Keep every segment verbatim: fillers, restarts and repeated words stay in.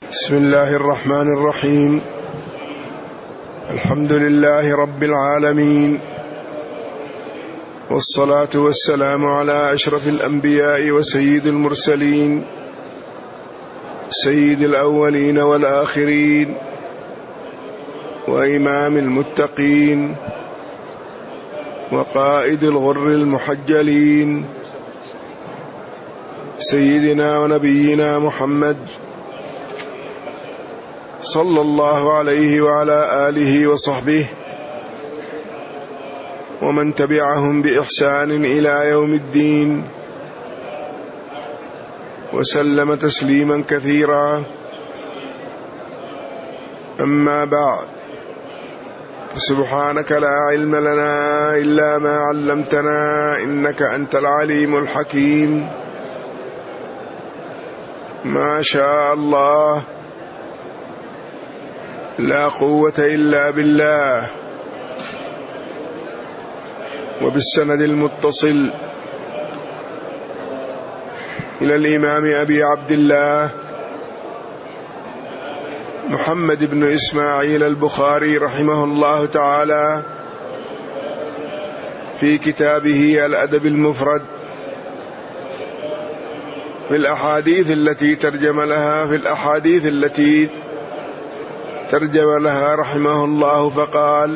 بسم الله الرحمن الرحيم. الحمد لله رب العالمين، والصلاة والسلام على أشرف الأنبياء وسيد المرسلين، سيد الأولين والآخرين، وإمام المتقين، وقائد الغر المحجلين، سيدنا ونبينا محمد صلى الله عليه وعلى آله وصحبه ومن تبعهم بإحسان إلى يوم الدين، وسلم تسليما كثيرا. أما بعد، فسبحانك لا علم لنا إلا ما علمتنا إنك أنت العليم الحكيم. ما شاء الله، لا قوة إلا بالله. وبالسند المتصل إلى الإمام أبي عبد الله محمد بن إسماعيل البخاري رحمه الله تعالى في كتابه الأدب المفرد في الأحاديث التي ترجم لها في الأحاديث التي ترجم لها رحمه الله، فقال: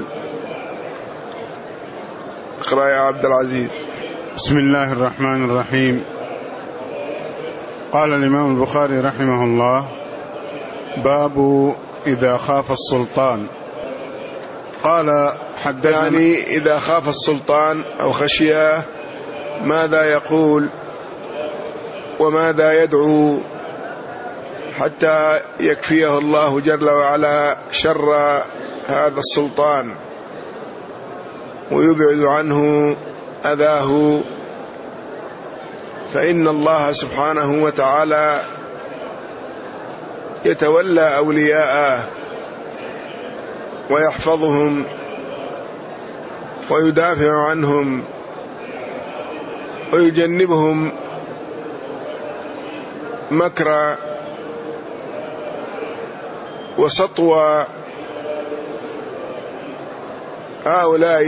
اقرأ يا عبد العزيز. بسم الله الرحمن الرحيم. قال الإمام البخاري رحمه الله: باب إذا خاف السلطان. قال حدثنا، يعني إذا خاف السلطان أو خشيه ماذا يقول وماذا يدعو حتى يكفيه الله جل وعلا شر هذا السلطان ويبعد عنه أذاه، فإن الله سبحانه وتعالى يتولى أولياءه ويحفظهم ويدافع عنهم ويجنبهم مكر وسطوى هؤلاء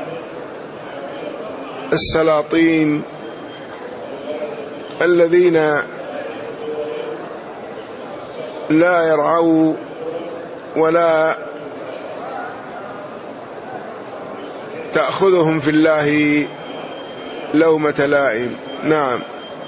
السلاطين الذين لا يرعوا ولا تأخذهم في الله لومة لائم. نعم.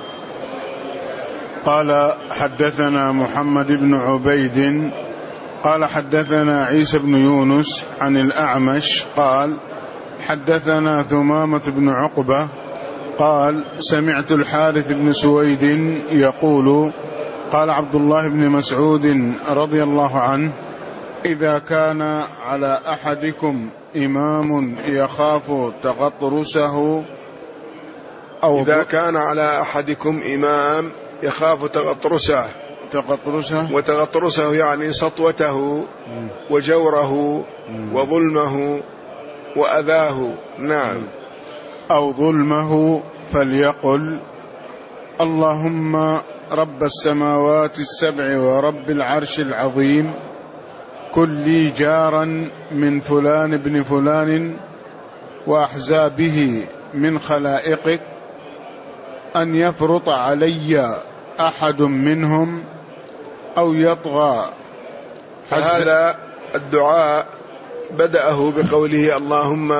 قال حدثنا محمد بن عبيد قال حدثنا عيسى بن يونس عن الأعمش قال حدثنا ثمامة بن عقبة قال سمعت الحارث بن سويد يقول: قال عبد الله بن مسعود رضي الله عنه: إذا كان على أحدكم إمام يخاف تغطرسه أو إذا كان على أحدكم إمام يخاف تغطرسه تغطرسه وتغطرسه يعني سطوته وجوره وظلمه وأذاه. نعم. أو ظلمه فليقل: اللهم رب السماوات السبع ورب العرش العظيم، كن لي جارا من فلان ابن فلان وأحزابه من خلائقك، أن يفرط علي أحد منهم أو يطغى. هذا الدعاء بدأه بقوله: اللهم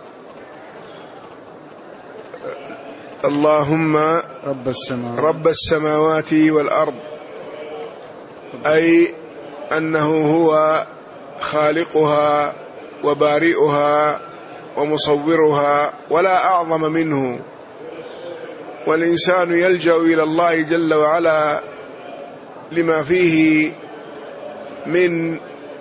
اللهم رب السماوات, رب السماوات والأرض، أي أنه هو خالقها وبارئها ومصورها ولا أعظم منه، والإنسان يلجأ إلى الله جل وعلا لما فيه من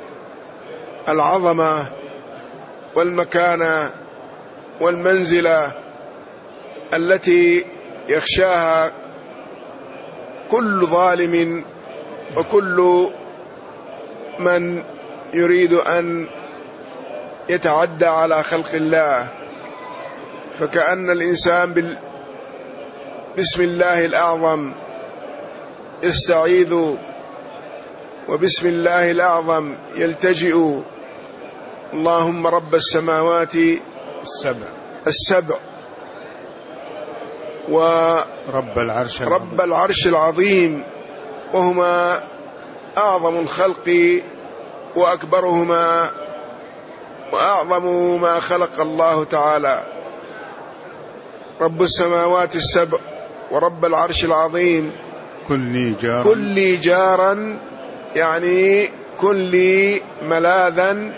العظمة والمكانة والمنزلة التي يخشاها كل ظالم وكل من يريد أن يتعدى على خلق الله. فكأن الإنسان بال بسم الله الأعظم يستعيذ وبسم الله الأعظم يلتجئ اللهم رب السماوات السبع السبع ورب العرش رب العرش العظيم، وهما أعظم الخلق وأكبرهما وأعظم ما خلق الله تعالى. رب السماوات السبع ورب العرش العظيم كن لي جارا كن لي جارا، يعني كن لي ملاذا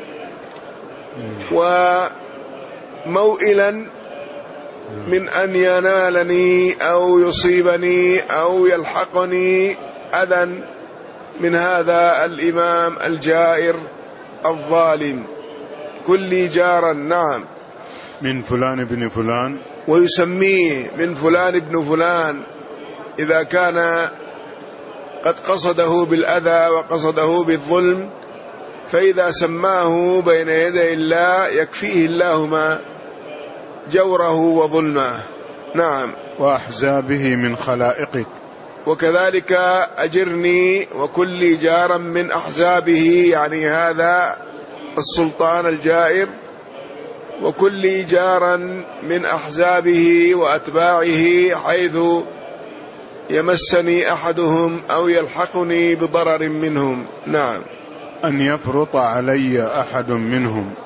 وموئلا من أن ينالني أو يصيبني أو يلحقني أذى من هذا الإمام الجائر الظالم. كن لي جارا، نعم، من فلان بن فلان، ويسميه من فلان ابن فلان إذا كان قد قصده بالأذى وقصده بالظلم، فإذا سماه بين يدي الله يكفيه الله ما جوره وظلمه. نعم. وأحزابه من خلائقك، وكذلك أجرني وكل جارا من أحزابه، يعني هذا السلطان الجائر، وكل جارا من أحزابه وأتباعه حيث يمسني أحدهم أو يلحقني بضرر منهم. نعم. أن يفرط علي أحد منهم،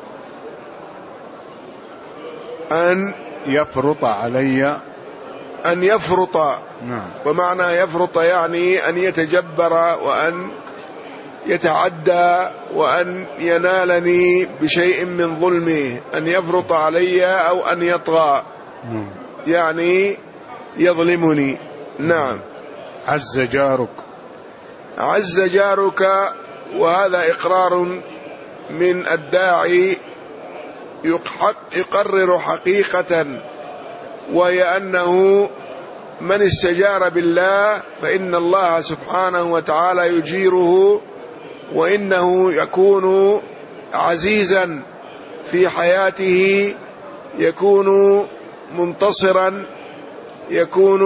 أن يفرط علي، أن يفرط، نعم، ومعنى يفرط يعني أن يتجبر وأن يتعدى وأن ينالني بشيء من ظلمه، أن يفرط علي أو أن يطغى، نعم، يعني يظلمني. نعم. عز جارك، عز جارك، وهذا إقرار من الداعي يقرر حقيقة، وهي أنه من استجار بالله فإن الله سبحانه وتعالى يجيره، وإنه يكون عزيزا في حياته، يكون منتصرا، يكون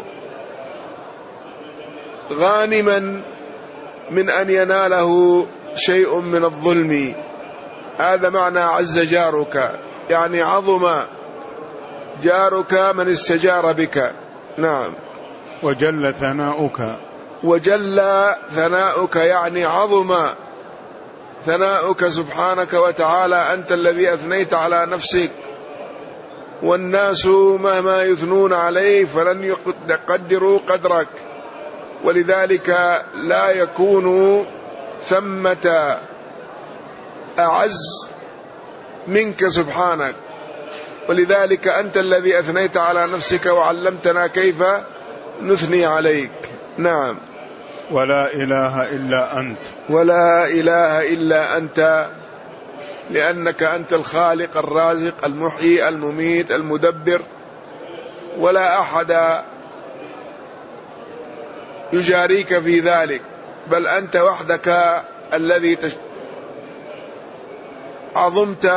غانما من أن يناله شيء من الظلم. هذا معنى عز جارك، يعني عظم جارك من استجار بك. نعم. وجل ثناؤك، وجل ثناؤك يعني عظم ثناؤك سبحانك وتعالى، أنت الذي أثنيت على نفسك، والناس مهما يثنون عليه فلن يقدروا قدرك، ولذلك لا يكون ثمة أعز منك سبحانك، ولذلك أنت الذي أثنيت على نفسك وعلمتنا كيف نثني عليك. نعم. ولا إله إلا أنت، ولا إله إلا أنت، لأنك أنت الخالق الرازق المحيي المميت المدبر، ولا أحد يجاريك في ذلك، بل أنت وحدك الذي عظمت،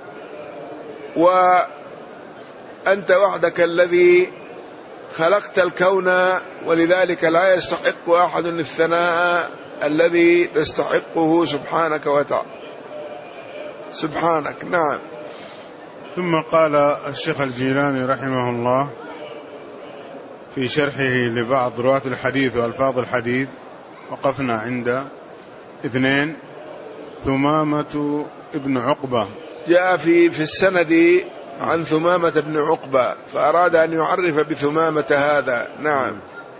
وأنت وحدك الذي خلقت الكون، ولذلك لا يستحق أحد الثناء الذي تستحقه سبحانك وتعالى. سبحانك. نعم. ثم قال الشيخ الجيلاني رحمه الله في شرحه لبعض رواة الحديث وألفاظ الحديث، وقفنا عند اثنين، ثمامة ابن عقبة، جاء في في السند عن ثمامة بن عقبة، فأراد أن يعرف بثمامة هذا. نعم.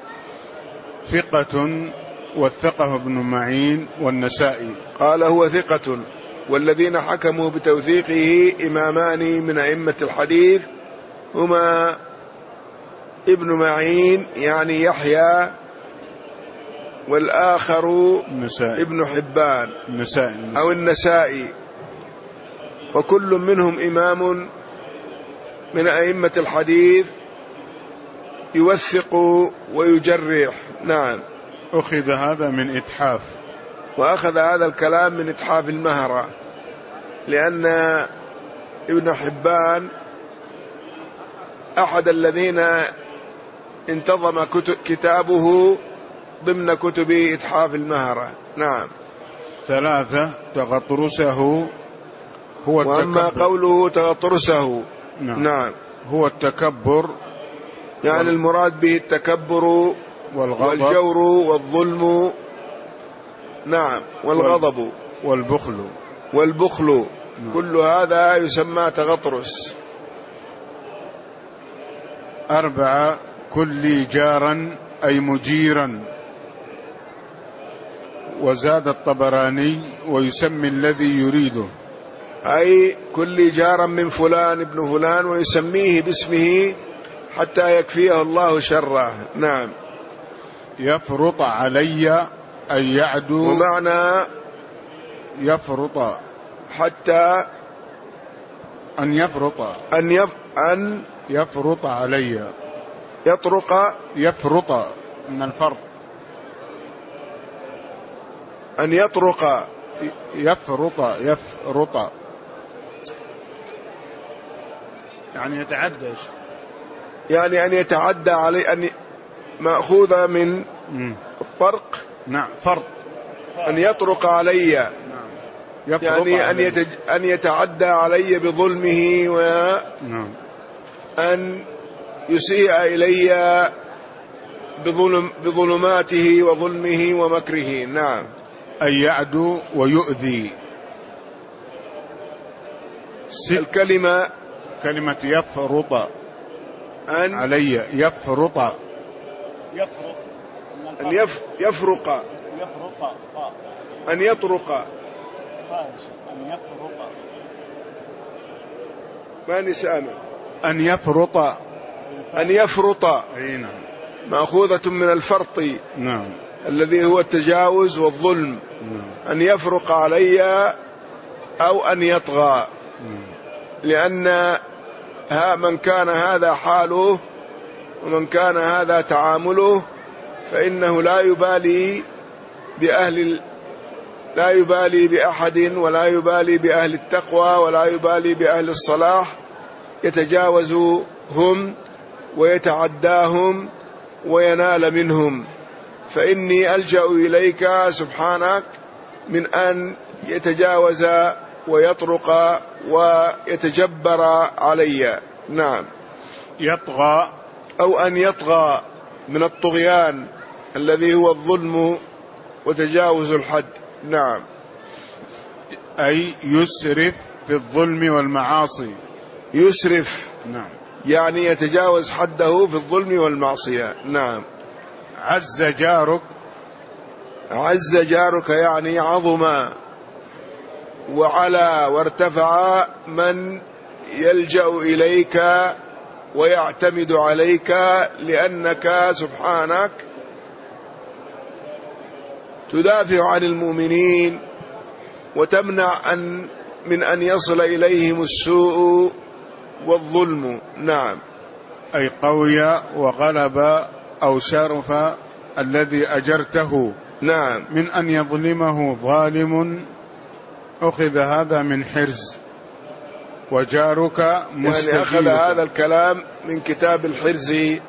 ثقة، وثقه ابن معين والنسائي، قال هو ثقة، والذين حكموا بتوثيقه إمامان من أئمة الحديث هما ابن معين يعني يحيى، والآخر النسائي. ابن حبان النسائي. النسائي. أو النسائي، وكل منهم إمام من أئمة الحديث يوثق ويجرح. نعم. أخذ هذا من إتحاف، وأخذ هذا الكلام من إتحاف المهرة، لأن ابن حبان أحد الذين انتظم كتابه ضمن كتب إتحاف المهرة. نعم. ثلاثة تغطرسه هو التكبر. وأما قوله تغطرسه نعم. نعم هو التكبر، يعني وال... المراد به التكبر والغضب والجور والظلم. نعم. والغضب والبخل والبخل نعم. كل هذا يسمى تغطرس. أربعة كل جارا أي مجيرا. وزاد الطبراني ويسمي الذي يريده، أي كل جارا من فلان ابن فلان، ويسميه باسمه حتى يكفيه الله شره. نعم. يفرط علي أي يعدو، ومعنى يفرط حتى أن يفرط أن يف أن يفرط علي، يطرق يفرط من الفرط، أن يطرق يفرط يفرط يعني يتعدى، يعني أن يتعدى عليه، أن مأخوذة من الطرق. نعم. فرط أن يطرق علي. نعم. يعني أن, يتج... أن يتعدى علي بظلمه، نعم. وأن يسيء إلي بظلم... بظلماته وظلمه ومكره. نعم. أن يعدو ويؤذي. الكلمة كلمة يفرط أن علي، يفرط يفرق أن يف... يفرق يفرق أن يطرق أن يفرق ما نسأنا أن يفرط أن يفرط نعم. مأخوذة من الفرط. نعم. الذي هو التجاوز والظلم. نعم. أن يفرق علي أو أن يطغى. نعم. لأن ها من كان هذا حاله ومن كان هذا تعامله فإنه لا يبالي بأهل لا يبالي بأحد، ولا يبالي بأهل التقوى، ولا يبالي بأهل الصلاح، يتجاوزهم ويتعداهم وينال منهم. فإني ألجأ إليك سبحانك من أن يتجاوز ويطرق ويتجبر علي. نعم. يطغى أو أن يطغى من الطغيان الذي هو الظلم وتجاوز الحد. نعم. أي يسرف في الظلم والمعاصي. يسرف نعم. يعني يتجاوز حده في الظلم والمعصية. نعم. عز جارك. عز جارك يعني عظم وعلى وارتفع من يلجأ إليك ويعتمد عليك، لأنك سبحانك تدافع عن المؤمنين وتمنع أن من أن يصل إليهم السوء والظلم. نعم. أي قوي وغلب أو شرف الذي أجرته. نعم. من أن يظلمه ظالم، أخذ هذا من حرز. وجارك مستجير، يعني أخذ هذا الكلام من كتاب الحرز.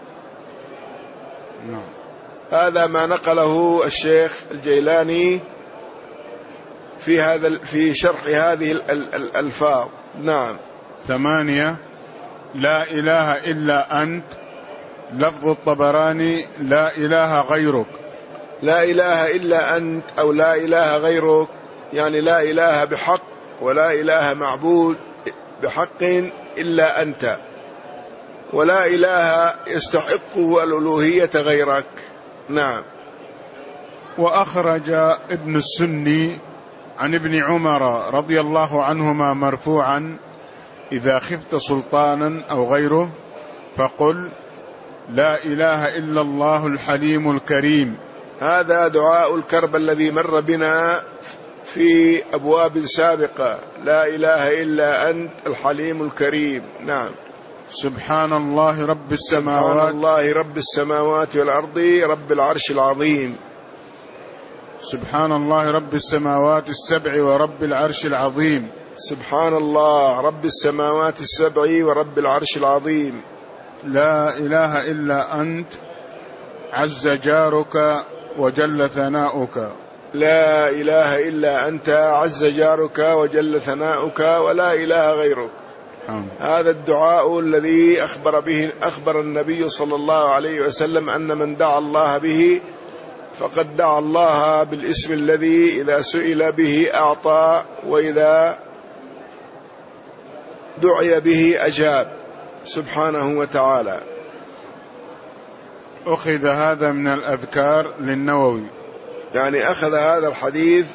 نعم. هذا ما نقله الشيخ الجيلاني في هذا في شرح هذه الألفاظ. نعم. ثمانية لا إله إلا أنت. لفظ الطبراني لا إله غيرك. لا إله إلا أنت أو لا إله غيرك، يعني لا إله بحق ولا إله معبود بحق إلا أنت، ولا إله يستحقه الألوهية غيرك. نعم. وأخرج ابن السني عن ابن عمر رضي الله عنهما مرفوعا: إذا خفت سلطانا أو غيره فقل لا إله إلا الله الحليم الكريم. هذا دعاء الكرب الذي مر بنا في أبواب سابقة. لا إله إلا أنت الحليم الكريم. نعم. سبحان الله رب السماوات سبحان الله رب السماوات والأرض رب العرش العظيم. سبحان الله رب السماوات السبع ورب العرش العظيم. سبحان الله رب السماوات السبع ورب العرش العظيم. لا إله إلا أنت عز جارك وجل ثناؤك. لا إله إلا أنت عز جارك وجل ثناؤك ولا إله غيرك. هذا الدعاء الذي أخبر به أخبر النبي صلى الله عليه وسلم أن من دعا الله به فقد دعا الله بالاسم الذي إذا سئل به أعطى وإذا دعي به أجاب سبحانه وتعالى. أخذ هذا من الأذكار للنووي، يعني أخذ هذا الحديث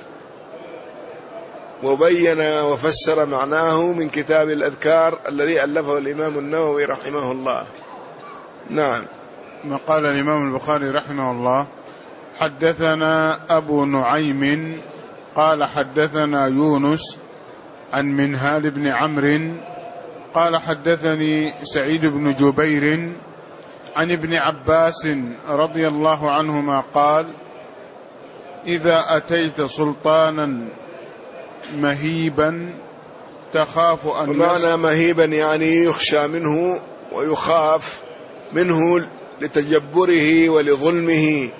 وبين وفسر معناه من كتاب الأذكار الذي ألفه الإمام النووي رحمه الله. نعم. ما قال الإمام البخاري رحمه الله: حدثنا أبو نعيم قال حدثنا يونس عن منهال بن عمرو قال حدثني سعيد بن جبير عن ابن عباس رضي الله عنهما قال: إذا أتيت سلطانا مهيبا تخاف أن معنى مهيبا يعني يخشى منه ويخاف منه لتجبره ولظلمه،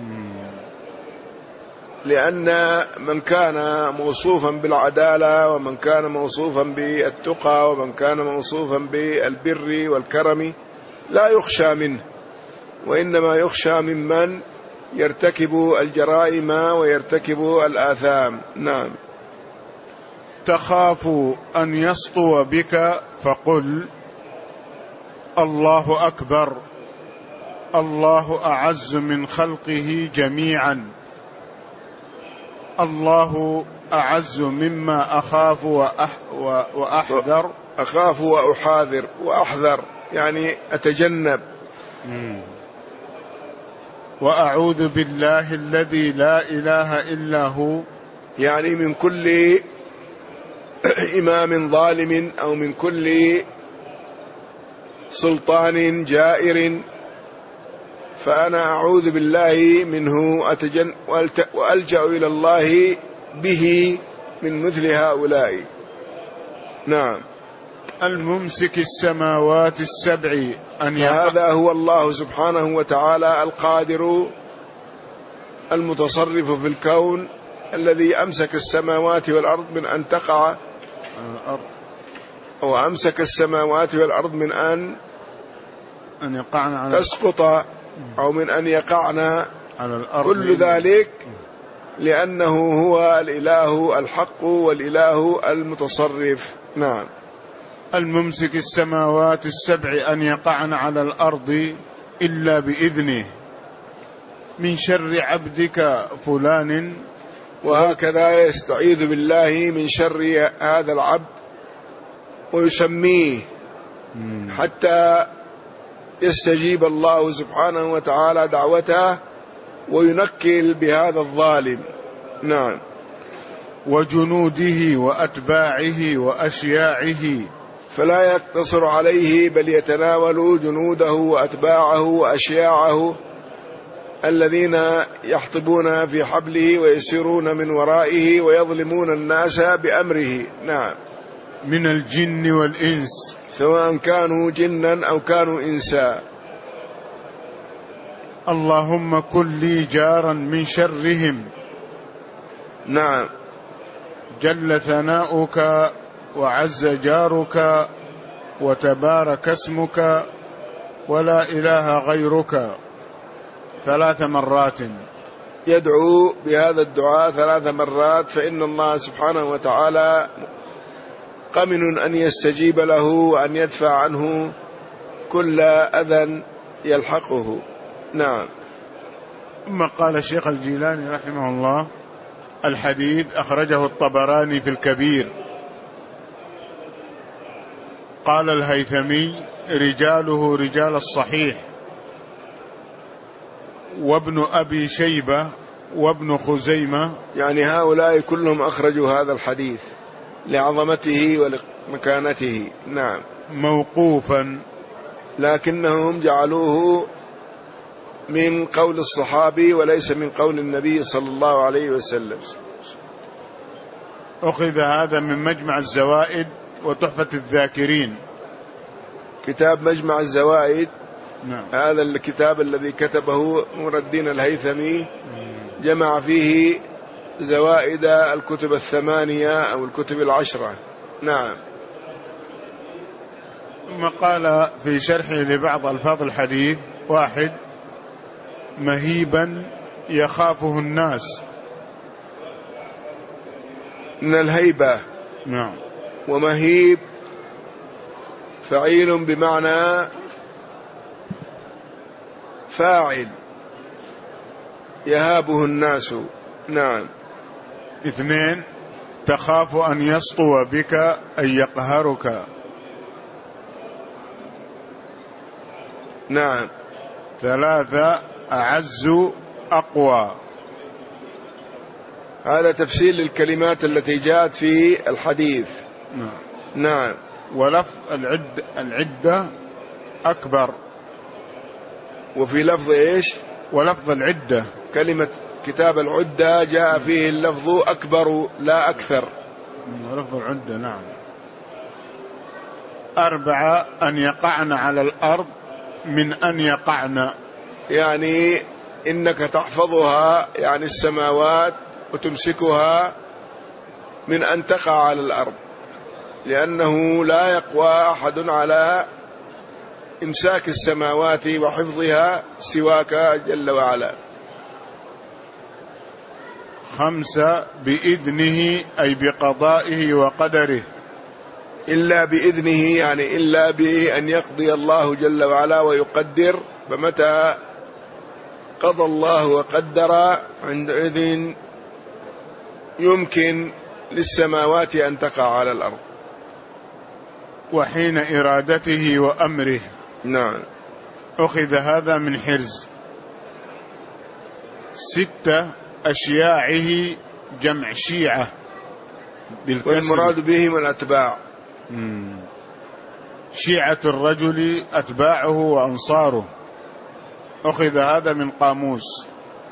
لأن من كان موصوفا بالعدالة ومن كان موصوفا بالتقى ومن كان موصوفا بالبر والكرم لا يخشى منه، وإنما يخشى ممن يرتكب الجرائم ويرتكب الآثام. نعم. تخاف أن يسطو بك فقل: الله أكبر، الله أعز من خلقه جميعا، الله أعز مما أخاف وأح وأحذر. أخاف وأحاذر وأحذر يعني أتجنب. وأعوذ بالله الذي لا إله إلا هو، يعني من كل إمام ظالم أو من كل سلطان جائر، فأنا أعوذ بالله منه أتجن وألجأ إلى الله به من مثل هؤلاء. نعم. الممسك السماوات السبع أن يقع. هذا هو الله سبحانه وتعالى القادر المتصرف في الكون الذي أمسك السماوات والأرض من أن تقع، أو أمسك السماوات والأرض من أن أن يقعن على تسقط أو من أن يقعن على الأرض، كل ذلك لأنه هو الإله الحق والإله المتصرف. نعم. الممسك السماوات السبع أن يقعن على الأرض إلا بإذنه من شر عبدك فلان. وهكذا يستعيذ بالله من شر هذا العبد ويسميه حتى يستجيب الله سبحانه وتعالى دعوته وينكل بهذا الظالم. نعم. وجنوده وأتباعه وأشياعه، فلا يقتصر عليه بل يتناول جنوده وأتباعه وأشياعه الذين يحطبون في حبله ويسيرون من ورائه ويظلمون الناس بأمره. نعم. من الجن والإنس، سواء كانوا جنا أو كانوا إنسا. اللهم كن لي جارا من شرهم. نعم. جل ثناؤك وعز جارك وتبارك اسمك ولا إله غيرك، ثلاث مرات. يدعو بهذا الدعاء ثلاث مرات، فإن الله سبحانه وتعالى قمن أن يستجيب له وأن يدفع عنه كل أذى يلحقه. نعم. ثم قال الشيخ الجيلاني رحمه الله: الحديث أخرجه الطبراني في الكبير. قال الهيثمي: رجاله رجال الصحيح، وابن أبي شيبة وابن خزيمة، يعني هؤلاء كلهم أخرجوا هذا الحديث لعظمته ولمكانته. نعم. موقوفا، لكنهم جعلوه من قول الصحابي وليس من قول النبي صلى الله عليه وسلم. أخذ هذا من مجمع الزوائد وتحفة الذاكرين. كتاب مجمع الزوائد نعم. هذا الكتاب الذي كتبه نور الدين الهيثمي جمع فيه زوائد الكتب الثمانية أو الكتب العشرة. نعم. ثم قال في شرحه لبعض ألفاظ الحديث: واحد، مهيبا يخافه الناس. من الهيبة. نعم. ومهيب فعيل بمعنى فاعل، يهابه الناس. نعم. اثنين، تخاف أن يسطو بك أن يقهرك. نعم. ثلاثة، أعز أقوى. هذا تفسير للكلمات التي جاءت في الحديث. نعم. نعم. ولفظ العد العدة أكبر. وفي لفظ إيش؟ ولفظ العدة، كلمة كتاب العدة جاء فيه اللفظ أكبر لا أكثر. ولفظ العدة. نعم. أربعة، أن يقعن على الأرض من أن يقعن. يعني إنك تحفظها، يعني السماوات، وتمسكها من أن تقع على الأرض، لأنه لا يقوى أحد على إمساك السماوات وحفظها سواك جل وعلا. خمسة، بإذنه أي بقضائه وقدره. إلا بإذنه يعني إلا بأن يقضي الله جل وعلا ويقدر، فمتى قضى الله وقدر عندئذ يمكن للسماوات أن تقع على الأرض. وحين إرادته وأمره. نعم. أخذ هذا من حرز. ستة، أشياعه جمع شيعة والمراد بهم الأتباع. مم. شيعة الرجل أتباعه وأنصاره. أخذ هذا من قاموس.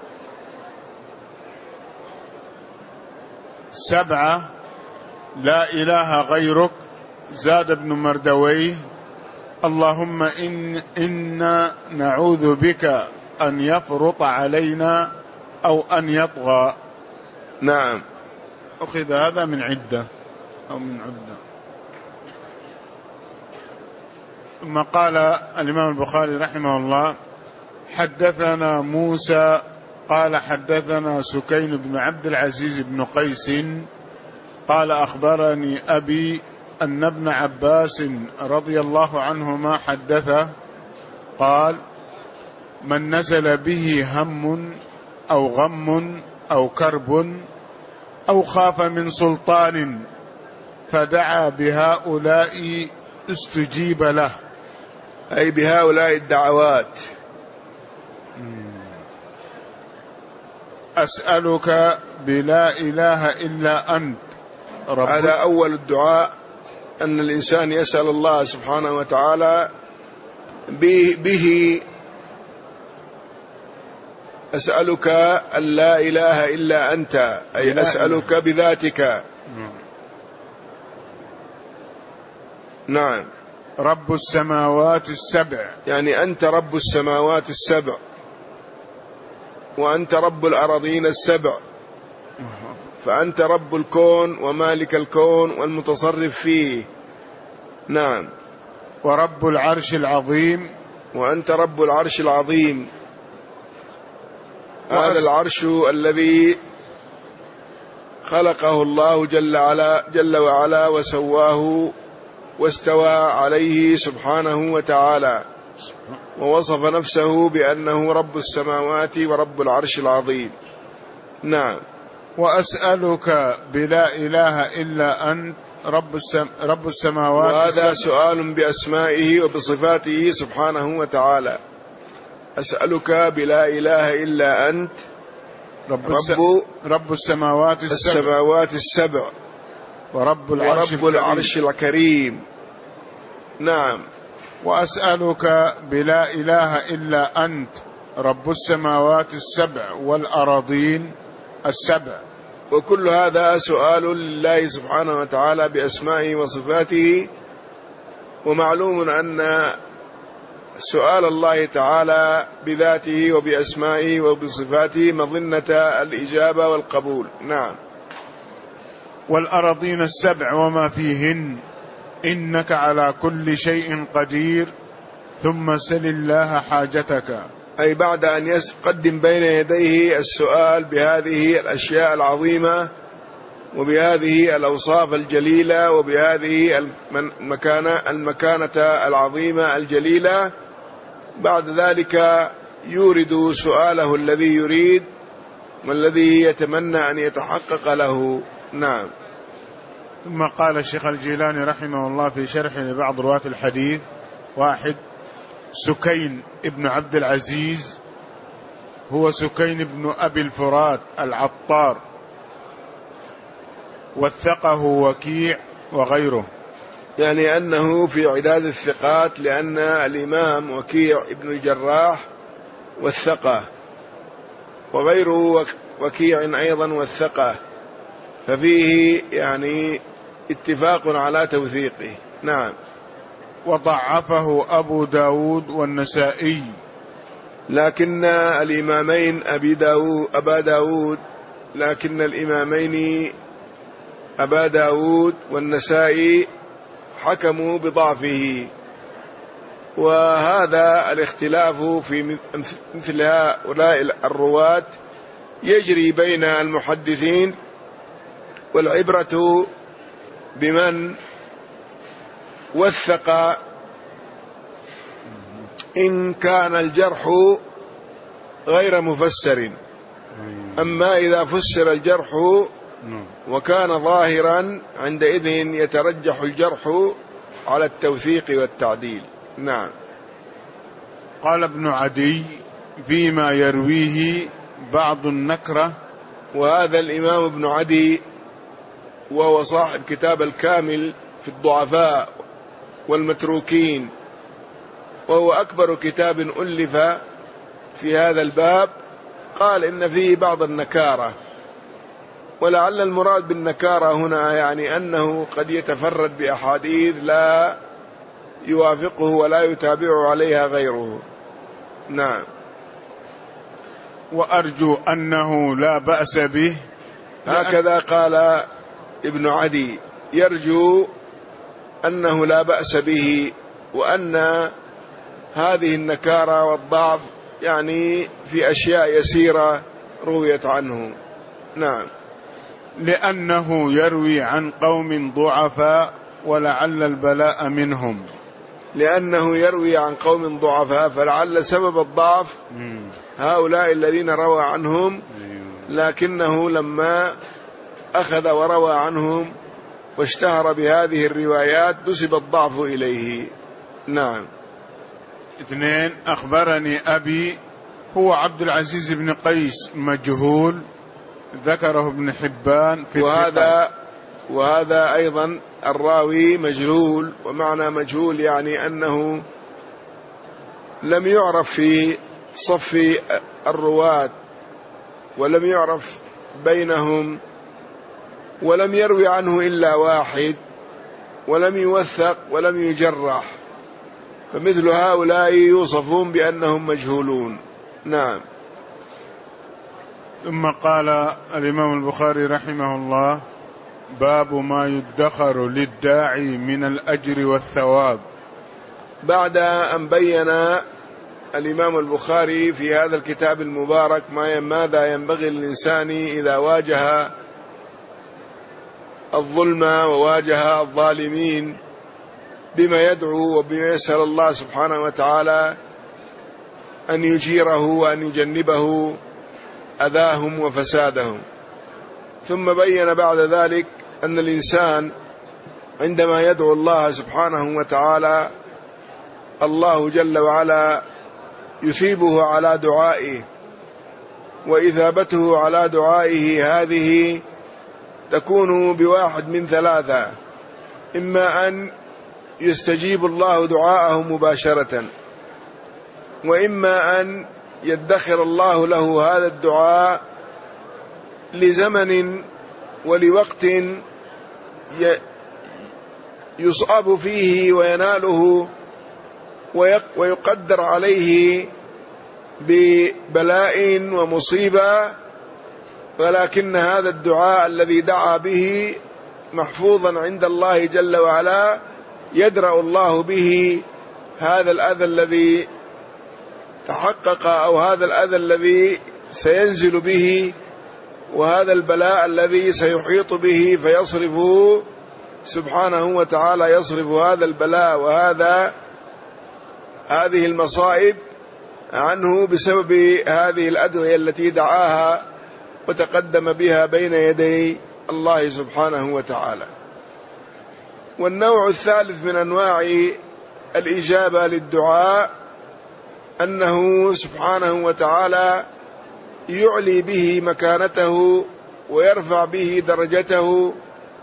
سبعة، لا إله غيرك. زاد ابن مردويه: اللهم إن إنا نعوذ بك أن يفرط علينا أو أن يطغى. نعم. أخذ هذا من عدة أو من عدة. ثم قال الإمام البخاري رحمه الله: حدثنا موسى قال حدثنا سكين بن عبد العزيز بن قيس قال أخبرني أبي أن ابن عباس رضي الله عنهما حدثه قال: من نزل به هم أو غم أو كرب أو خاف من سلطان فدعا بهؤلاء استجيب له. أي بهؤلاء الدعوات. أسألك بلا إله إلا أنت رب. هذا أول الدعاء، أن الإنسان يسأل الله سبحانه وتعالى به, به أسألك أن لا إله إلا أنت، أي أسألك بذاتك. نعم. رب السماوات السبع، يعني أنت رب السماوات السبع، وأنت رب الأراضين السبع، فأنت رب الكون ومالك الكون والمتصرف فيه. نعم. ورب العرش العظيم، وأنت رب العرش العظيم. هذا العرش الذي خلقه الله جل وعلا جل وعلا وسواه واستوى عليه سبحانه وتعالى، ووصف نفسه بأنه رب السماوات ورب العرش العظيم. نعم. وأسألك بلا إله إلا أنت رب, السم رب السماوات. وهذا سؤال بأسمائه وبصفاته سبحانه وتعالى. أسألك بلا إله إلا أنت رب, رب, رب السماوات السبع, السماوات السبع ورب العرش, ورب العرش الكريم. نعم. وأسألك بلا إله إلا أنت رب السماوات السبع والأراضين السبع. وكل هذا سؤال لله سبحانه وتعالى بأسمائه وصفاته. ومعلوم أن سؤال الله تعالى بذاته وبأسمائه وبصفاته مظنة الإجابة والقبول. نعم. والأراضين السبع وما فيهن إنك على كل شيء قدير ثم سل الله حاجتك. أي بعد أن يقدم بين يديه السؤال بهذه الأشياء العظيمة وبهذه الأوصاف الجليلة وبهذه المكانة المكانة العظيمة الجليلة، بعد ذلك يورد سؤاله الذي يريد والذي يتمنى أن يتحقق له. نعم. ثم قال الشيخ الجيلاني رحمه الله في شرح لبعض رواة الحديث: واحد، سكين ابن عبد العزيز هو سكين ابن أبي الفرات العطار، وثقه وكيع وغيره، يعني أنه في عداد الثقات، لأن الإمام وكيع ابن الجراح وثقه وغيره وكيع أيضا وثقه، ففيه يعني اتفاق على توثيقه. نعم. وضعفه أبو داود والنسائي، لكن الإمامين أبي داود أبا داود لكن الإمامين أبا داود والنسائي حكموا بضعفه، وهذا الاختلاف في مثل هؤلاء الرواة يجري بين المحدثين، والعبرة بمن وثق إن كان الجرح غير مفسر. أما إذا فسر الجرح وكان ظاهرا عندئذ يترجح الجرح على التوثيق والتعديل. نعم. قال ابن عدي فيما يرويه بعض النكرة، وهذا الإمام ابن عدي وهو صاحب كتاب الكامل في الضعفاء والمتروكين، وهو أكبر كتاب ألف في هذا الباب، قال إن فيه بعض النكارة، ولعل المراد بالنكارة هنا يعني أنه قد يتفرد بأحاديث لا يوافقه ولا يتابع عليها غيره. نعم. وأرجو أنه لا بأس به، هكذا قال ابن عدي، يرجو أنه لا بأس به، وأن هذه النكارة والضعف يعني في أشياء يسيرة رويت عنه. نعم. لأنه يروي عن قوم ضعفاء ولعل البلاء منهم، لأنه يروي عن قوم ضعفاء فلعل سبب الضعف هؤلاء الذين روى عنهم، لكنه لما أخذ وروى عنهم واشتهر بهذه الروايات نسب الضعف إليه. نعم. اثنين، أخبرني أبي هو عبد العزيز بن قيس مجهول، ذكره ابن حبان في وهذا وهذا أيضا الراوي مجهول، ومعنى مجهول يعني أنه لم يعرف في صف الرواة ولم يعرف بينهم، ولم يروي عنه إلا واحد، ولم يوثق ولم يجرح، فمثل هؤلاء يوصفون بأنهم مجهولون. نعم. ثم قال الإمام البخاري رحمه الله: باب ما يدخر للداعي من الأجر والثواب. بعد أن بين الإمام البخاري في هذا الكتاب المبارك ما ماذا ينبغي للإنسان إذا واجه الظلم وواجه الظالمين، بما يدعو وبما يسأل الله سبحانه وتعالى أن يجيره وأن يجنبه أذاهم وفسادهم. ثم بين بعد ذلك أن الإنسان عندما يدعو الله سبحانه وتعالى الله جل وعلا يثيبه على دعائه، وإثابته على دعائه هذه تكون بواحد من ثلاثة: إما أن يستجيب الله دعاءه مباشرة، وإما أن يدخر الله له هذا الدعاء لزمن ولوقت يصاب فيه ويناله ويقدر عليه ببلاء ومصيبة، ولكن هذا الدعاء الذي دعا به محفوظا عند الله جل وعلا، يدرأ الله به هذا الأذى الذي تحقق أو هذا الأذى الذي سينزل به، وهذا البلاء الذي سيحيط به، فيصرفه سبحانه وتعالى، يصرف هذا البلاء وهذا هذه المصائب عنه بسبب هذه الأدعية التي دعاها وتقدم بها بين يدي الله سبحانه وتعالى. والنوع الثالث من أنواع الإجابة للدعاء أنه سبحانه وتعالى يعلي به مكانته ويرفع به درجته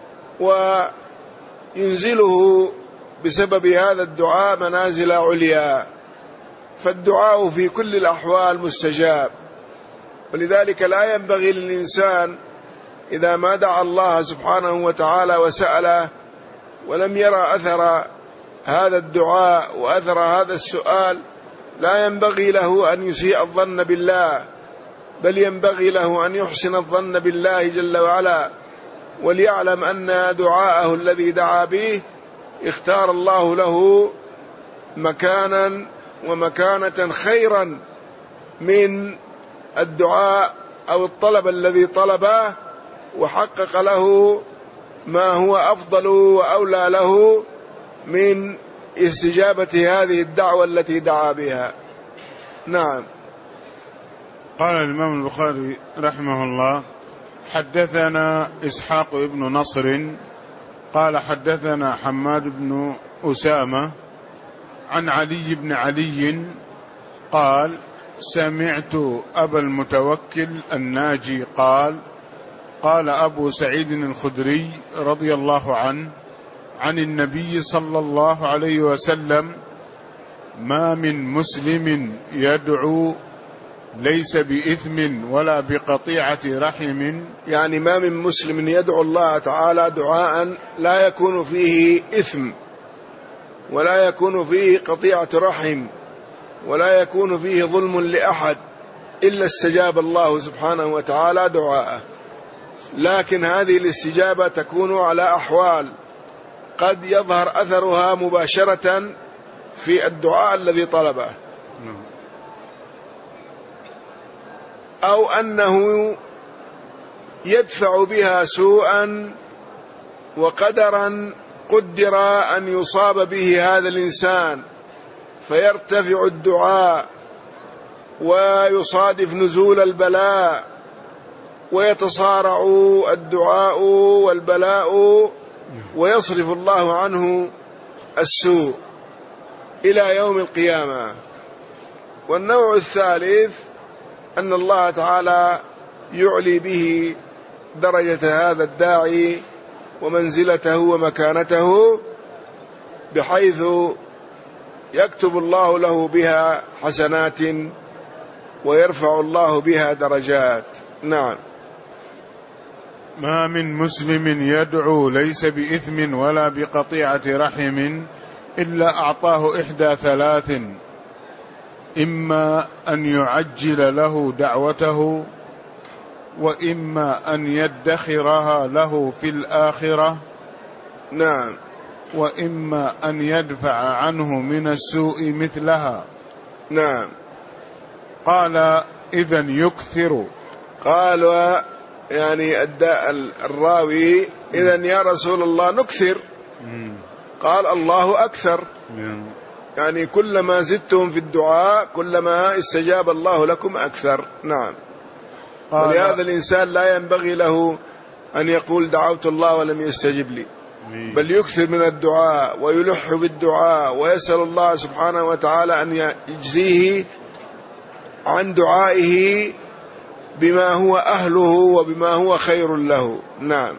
وينزله بسبب هذا الدعاء منازل عليا، فالدعاء في كل الأحوال مستجاب. ولذلك لا ينبغي للإنسان إذا ما دعا الله سبحانه وتعالى وسأله ولم يرى أثر هذا الدعاء وأثر هذا السؤال، لا ينبغي له أن يسيء الظن بالله، بل ينبغي له أن يحسن الظن بالله جل وعلا، وليعلم أن دعاءه الذي دعا به اختار الله له مكانا ومكانة خيرا من الدعاء أو الطلب الذي طلبه، وحقق له ما هو أفضل وأولى له من استجابة هذه الدعوة التي دعا بها. نعم. قال الإمام البخاري رحمه الله: حدثنا إسحاق ابن نصر قال حدثنا حماد بن أسامة عن علي بن علي قال: سمعت أبا المتوكل الناجي قال: قال أبو سعيد الخدري رضي الله عنه عن النبي صلى الله عليه وسلم: ما من مسلم يدعو ليس بإثم ولا بقطيعة رحم، يعني ما من مسلم يدعو الله تعالى دعاء لا يكون فيه إثم ولا يكون فيه قطيعة رحم ولا يكون فيه ظلم لأحد، إلا استجاب الله سبحانه وتعالى دعاءه. لكن هذه الاستجابة تكون على أحوال، قد يظهر أثرها مباشرة في الدعاء الذي طلبه، أو أنه يدفع بها سوءا وقدرا قدر أن يصاب به هذا الإنسان، فيرتفع الدعاء ويصادف نزول البلاء ويتصارع الدعاء والبلاء ويصرف الله عنه السوء إلى يوم القيامة. والنوع الثالث أن الله تعالى يعلي به درجة هذا الداعي ومنزلته ومكانته، بحيث يكتب الله له بها حسنات ويرفع الله بها درجات. نعم. ما من مسلم يدعو ليس بإثم ولا بقطيعة رحم إلا أعطاه إحدى ثلاث: إما أن يعجل له دعوته، وإما أن يدخرها له في الآخرة، نعم، وإما أن يدفع عنه من السوء مثلها. نعم. قال: إذن يكثر. قال يعني الراوي: إذن يا رسول الله نكثر. قال: الله أكثر. يعني كلما زدتم في الدعاء كلما استجاب الله لكم أكثر. نعم. ولهذا الإنسان لا ينبغي له أن يقول دعوت الله ولم يستجب لي، بل يكثر من الدعاء ويلح بالدعاء ويسأل الله سبحانه وتعالى أن يجزيه عن دعائه بما هو أهله وبما هو خير له. نعم.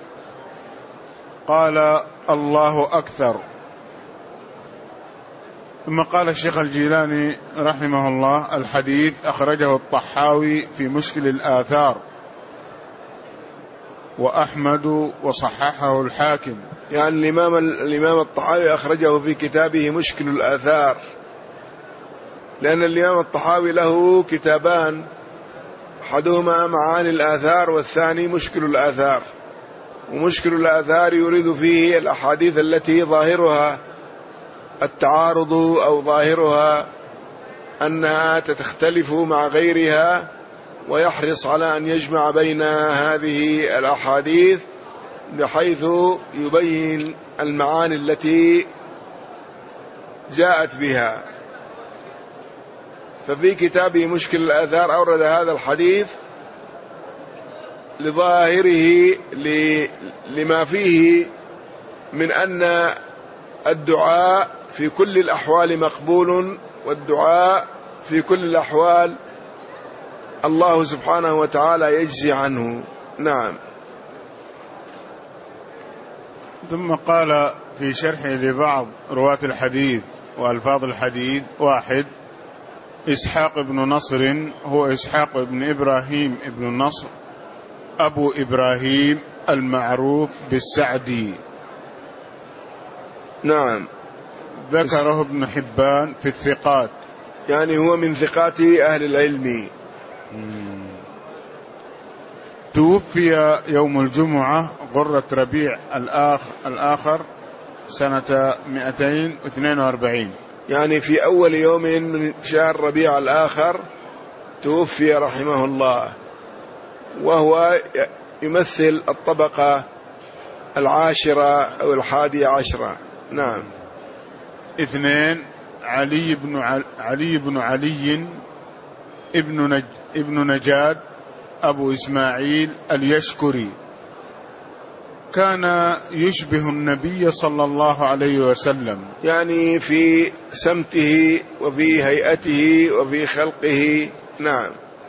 قال: الله أكثر. ثم قال الشيخ الجيلاني رحمه الله: الحديث أخرجه الطحاوي في مشكل الآثار، وأحمد وصححه الحاكم. يعني الإمام الإمام الطحاوي أخرجه في كتابه مشكل الآثار، لأن الإمام الطحاوي له كتابان، أحدهما معاني الآثار والثاني مشكل الآثار. ومشكل الآثار يريد فيه الأحاديث التي ظاهرها التعارض أو ظاهرها أنها تختلف مع غيرها، ويحرص على أن يجمع بين هذه الأحاديث بحيث يبين المعاني التي جاءت بها. ففي كتابه مشكل الآثار أورد هذا الحديث لظاهره لما فيه من أن الدعاء في كل الأحوال مقبول، والدعاء في كل الأحوال الله سبحانه وتعالى يجزي عنه. نعم. ثم قال في شرحه لبعض رواة الحديث وألفاظ الحديث: واحد، إسحاق بن نصر هو إسحاق بن إبراهيم بن النصر أبو إبراهيم المعروف بالسعدي. نعم. ذكره ابن حبان في الثقات، يعني هو من ثقات أهل العلم. توفي يوم الجمعة غرة ربيع الآخر سنة مئتين واثنين وأربعين، يعني في أول يوم من شهر ربيع الآخر توفي رحمه الله، وهو يمثل الطبقة العاشرة أو الحادية عشرة. نعم. اثنين، علي بن علي بن علي ابن نج ابن نجاد أبو إسماعيل اليشكري، كان يشبه النبي صلى الله عليه وسلم، يعني في سمته وفي هيئته وفي خلقه. نعم.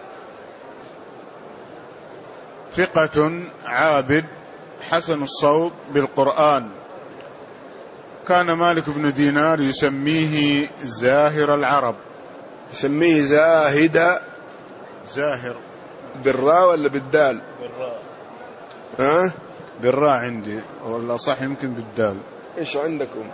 ثقة عابد حسن الصوت بالقرآن، كان مالك بن دينار يسميه زاهر العرب. يسميه زاهد. زاهر بالراء ولا بالدال؟ بالراء. ها؟ بالراء عندي، والله صح يمكن بالدال. ايش عندكم؟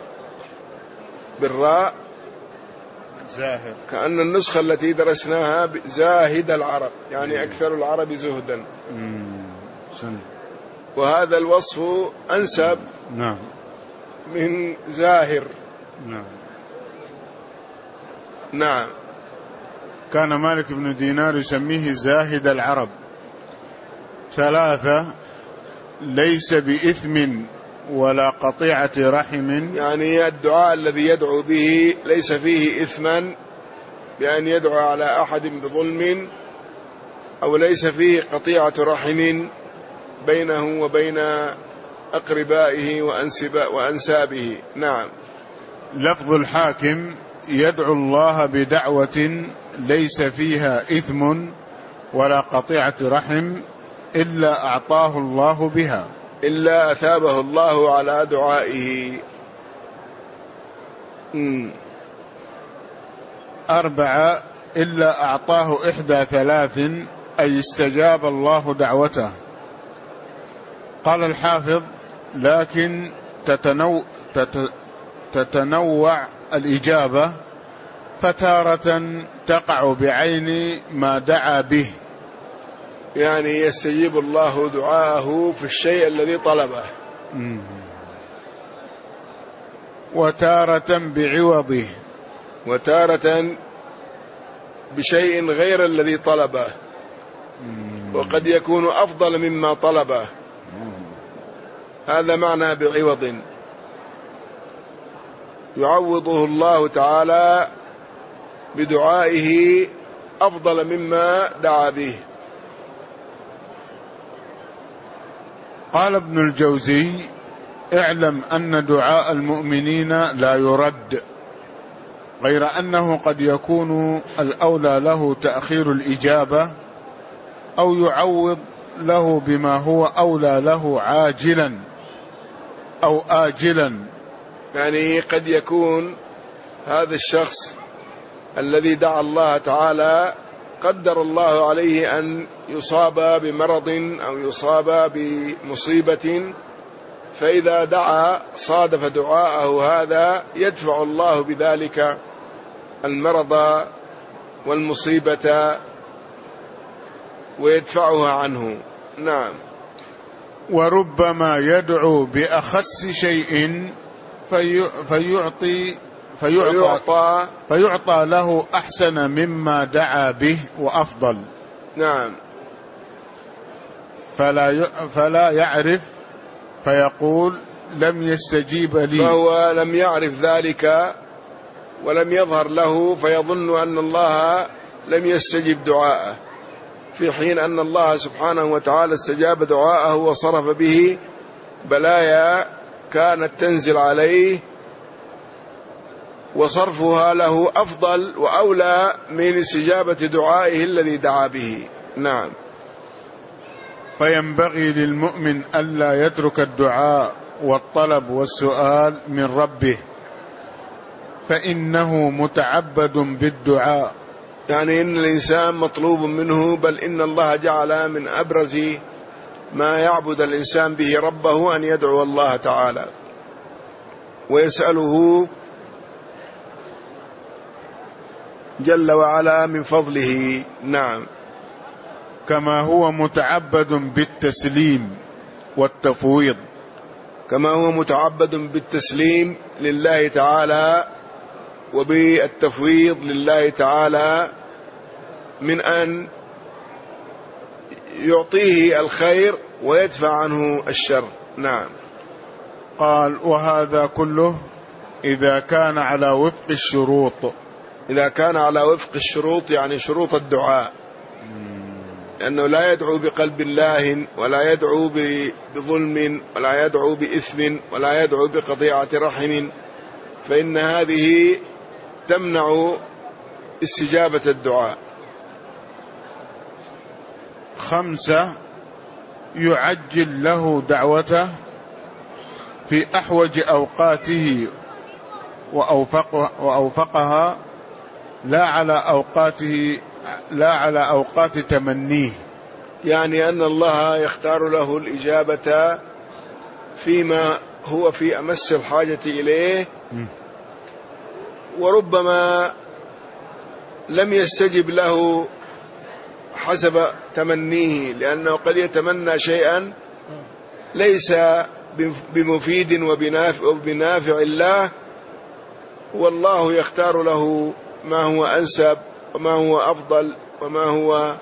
بالراء. زاهر، كأن النسخة التي درسناها زاهد العرب، يعني أكثر العرب زهدا. سن. وهذا الوصف أنسب نعم من زاهر. نعم. نعم. كان مالك بن دينار يسميه زاهد العرب. ثلاثة، ليس بإثم ولا قطيعة رحم، يعني الدعاء الذي يدعو به ليس فيه إثما بأن يدعو على أحد بظلم، أو ليس فيه قطيعة رحم بينه وبين أقربائه وأنسابه. نعم. لفظ الحاكم: يدعو الله بدعوة ليس فيها إثم ولا قطيعة رحم إلا أعطاه الله بها، إلا أثابه الله على دعائه. م. أربعة، إلا أعطاه إحدى ثلاث، أي استجاب الله دعوته. قال الحافظ: لكن تتنو... تت... تتنوع الإجابة، فتارة تقع بعين ما دعا به، يعني يستجيب الله دعاءه في الشيء الذي طلبه، وتارة بعوضه، وتارة بشيء غير الذي طلبه، وقد يكون أفضل مما طلبه. هذا معنى بعوض، يعوضه الله تعالى بدعائه أفضل مما دعا به. قال ابن الجوزي: اعلم أن دعاء المؤمنين لا يرد، غير أنه قد يكون الأولى له تأخير الإجابة، أو يعوض له بما هو أولى له عاجلا أو آجلا. يعني قد يكون هذا الشخص الذي دعا الله تعالى قدر الله عليه أن يصاب بمرض أو يصاب بمصيبة، فإذا دعا صادف دعاءه هذا يدفع الله بذلك المرض والمصيبة ويدفعها عنه. نعم. وربما يدعو بأخس شيء في فيعطي فيعطى, فيعطى له أحسن مما دعا به وأفضل. نعم. فلا فلا يعرف فيقول لم يستجيب لي، فهو لم يعرف ذلك ولم يظهر له، فيظن أن الله لم يستجب دعاءه، في حين أن الله سبحانه وتعالى استجاب دعاءه وصرف به بلايا كانت تنزل عليه، وصرفها له أفضل وأولى من استجابة دعائه الذي دعا به. نعم. فينبغي للمؤمن ألا يترك الدعاء والطلب والسؤال من ربه، فإنه متعبد بالدعاء. يعني إن الإنسان مطلوب منه، بل إن الله جعل من أبرز ما يعبد الإنسان به ربه أن يدعو الله تعالى ويسأله جل وعلا من فضله. نعم. كما هو متعبد بالتسليم والتفويض، كما هو متعبد بالتسليم لله تعالى وبالتفويض لله تعالى من أن يعطيه الخير ويدفع عنه الشر. نعم. قال وهذا كله إذا كان على وفق الشروط. إذا كان على وفق الشروط يعني شروط الدعاء، لأنه لا يدعو بقلب الله، ولا يدعو بظلم، ولا يدعو بإثم، ولا يدعو بقطيعة رحم، فإن هذه تمنع استجابة الدعاء. خمسة، يعجل له دعوته في أحوج أوقاته وأوفقها, وأوفقها لا على أوقاته لا على أوقات تمنيه، يعني أن الله يختار له الإجابة فيما هو في أمس الحاجة إليه، وربما لم يستجب له حسب تمنيه، لأنه قد يتمنى شيئا ليس بمفيد وبنافع, وبنافع الله، والله يختار له ما هو أنسب وما هو أفضل وما هو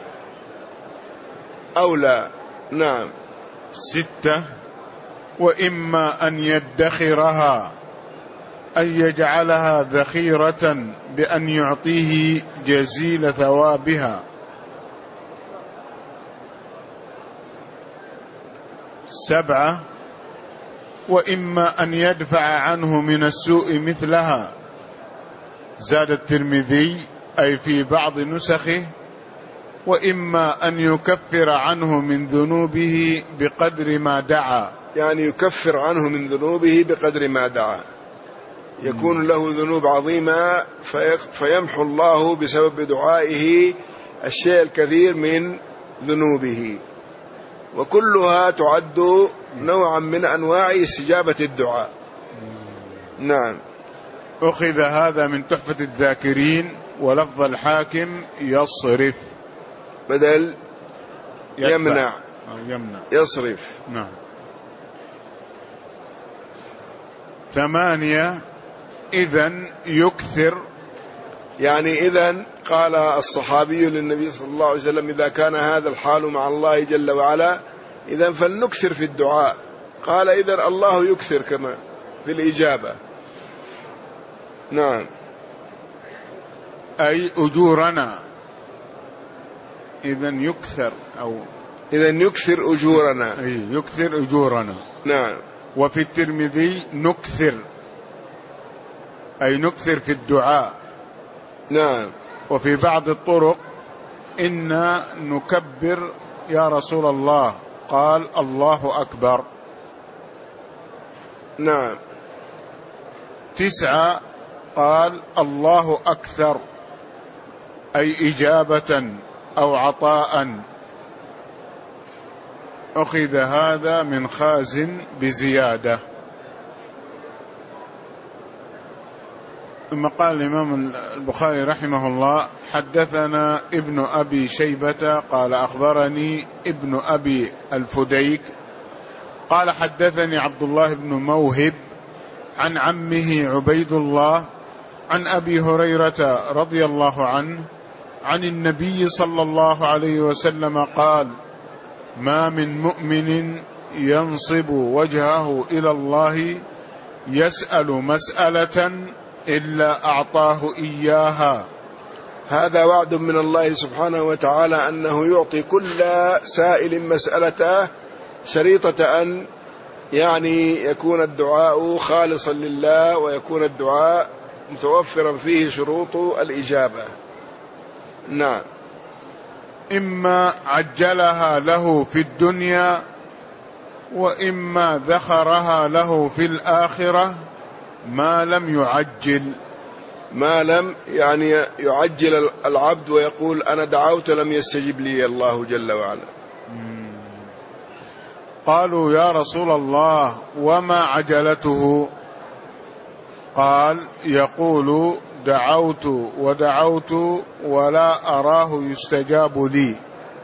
أولى. نعم. ستة، وإما أن يدخرها أن يجعلها ذخيرة بأن يعطيه جزيل ثوابها. سبعة، وإما أن يدفع عنه من السوء مثلها. زاد الترمذي أي في بعض نسخه وإما أن يكفر عنه من ذنوبه بقدر ما دعا، يعني يكفر عنه من ذنوبه بقدر ما دعا، يكون له ذنوب عظيمة فيمحو الله بسبب دعائه الشيء الكثير من ذنوبه، وكلها تعد نوعا من أنواع استجابة الدعاء. نعم. أخذ هذا من تحفة الذاكرين، ولفظ الحاكم يصرف بدل يمنع يمنع يصرف. نعم. ثمانية، إذن يكثر، يعني إذن قال الصحابي للنبي صلى الله عليه وسلم إذا كان هذا الحال مع الله جل وعلا إذن فلنكثر في الدعاء. قال إذن الله يكثر كما في الإجابة. نعم. أي أجورنا، إذن يكثر أو إذن يكثر أجورنا، أي يكثر أجورنا. نعم. وفي الترمذي نكثر أي نكثر في الدعاء. نعم. وفي بعض الطرق إنا نكبر يا رسول الله، قال الله أكبر. نعم. تسعة، قال الله أكثر أي إجابة أو عطاء. أخذ هذا من خازن بزيادة. ثم قال الإمام البخاري رحمه الله: حدثنا ابن أبي شيبة قال أخبرني ابن أبي الفديك قال حدثني عبد الله بن موهب عن عمه عبيد الله عن أبي هريرة رضي الله عنه عن النبي صلى الله عليه وسلم قال: ما من مؤمن ينصب وجهه إلى الله يسأل مسألة إلا أعطاه إياها. هذا وعد من الله سبحانه وتعالى أنه يعطي كل سائل مسألته، شريطة أن يعني يكون الدعاء خالصا لله ويكون الدعاء متوفرا فيه شروط الإجابة. نعم. إما عجلها له في الدنيا وإما ذخرها له في الآخرة ما لم يعجل. ما لم يعني يعجل العبد ويقول أنا دعوت لم يستجب لي الله جل وعلا. قالوا: يا رسول الله وما عجلته؟ قال: يقول: دعوت ودعوت ولا أراه يستجاب لي.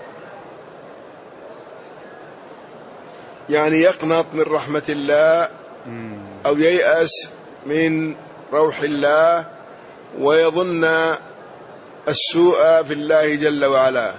يعني يقنط من رحمة الله أو ييأس من روح الله ويظن السوء في الله جل وعلا.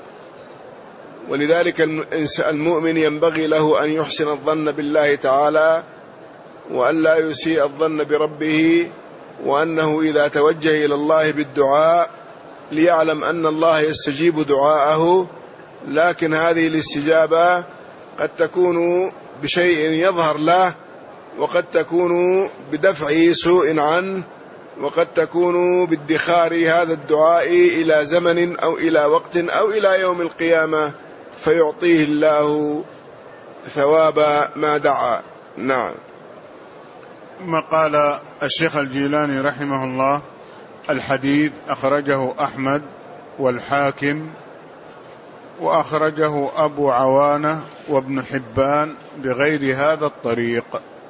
ولذلك المؤمن ينبغي له أن يحسن الظن بالله تعالى وأن لا يسيء الظن بربه، وأنه إذا توجه إلى الله بالدعاء ليعلم أن الله يستجيب دعاءه، لكن هذه الاستجابة قد تكون بشيء يظهر له، وقد تكون بدفع سوء عنه، وقد تكون بادخار هذا الدعاء إلى زمن أو إلى وقت أو إلى يوم القيامة فيعطيه الله ثواب ما دعا. نعم. ثم قال الشيخ الجيلاني رحمه الله: الحديث أخرجه أحمد والحاكم وأخرجه أبو عوانة وابن حبان بغير هذا الطريق.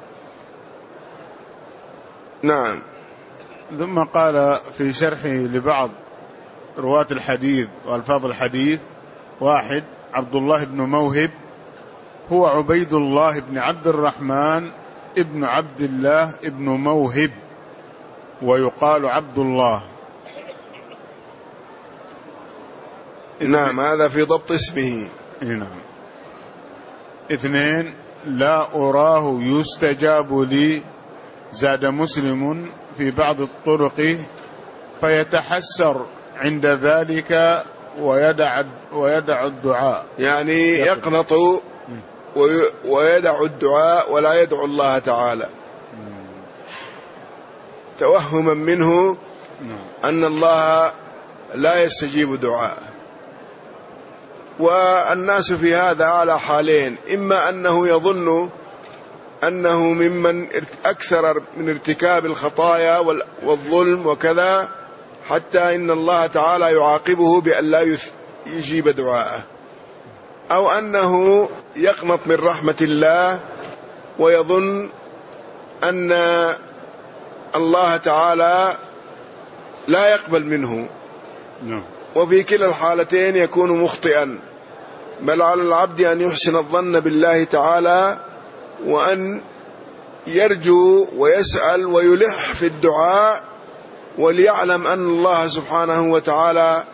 نعم. ثم قال في شرحه لبعض رواة الحديث وألفاظ الحديث: واحد: عبد الله بن موهب هو عبيد الله بن عبد الرحمن ابن عبد الله ابن موهب، ويقال عبد الله. نعم، هذا في ضبط اسمه. نعم. اثنين: لا أراه يستجاب لي، زاد مسلم في بعض الطرق فيتحسر عند ذلك ويدع ويدع الدعاء، يعني يقنط ويدع الدعاء ولا يدعو الله تعالى توهما منه أن الله لا يستجيب دعاء. والناس في هذا على حالين: إما أنه يظن أنه ممن أكثر من ارتكاب الخطايا والظلم وكذا، حتى إن الله تعالى يعاقبه بأن لا يجيب دعاءه، أو أنه يقنط من رحمة الله ويظن أن الله تعالى لا يقبل منه. وفي كلا الحالتين يكون مخطئا. بل على العبد أن يحسن الظن بالله تعالى وأن يرجو ويسأل ويلح في الدعاء، وليعلم أن الله سبحانه وتعالى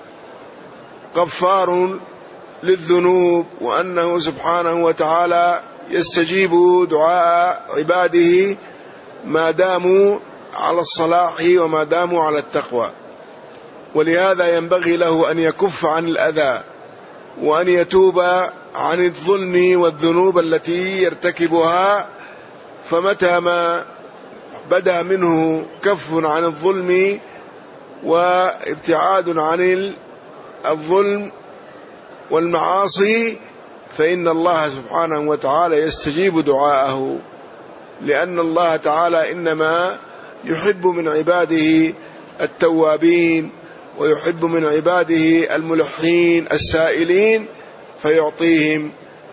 غفار للذنوب، وأنه سبحانه وتعالى يستجيب دعاء عباده ما داموا على الصلاح وما داموا على التقوى. ولهذا ينبغي له أن يكف عن الأذى وأن يتوب عن الظلم والذنوب التي يرتكبها، فمتى ما بدا منه كف عن الظلم وابتعاد عن الظلم والمعاصي فإن الله سبحانه وتعالى يستجيب دعاءه، لأن الله تعالى إنما يحب من عباده التوابين ويحب من عباده الملحين السائلين، فيعطيهم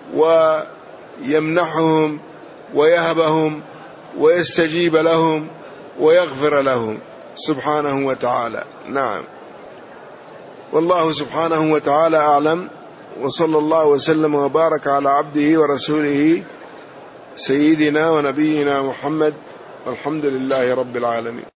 ويمنحهم ويهبهم ويستجيب لهم ويغفر لهم. سبحانه وتعالى. نعم، والله سبحانه وتعالى أعلم، وصلى الله وسلم وبارك على عبده ورسوله سيدنا ونبينا محمد، والحمد لله رب العالمين.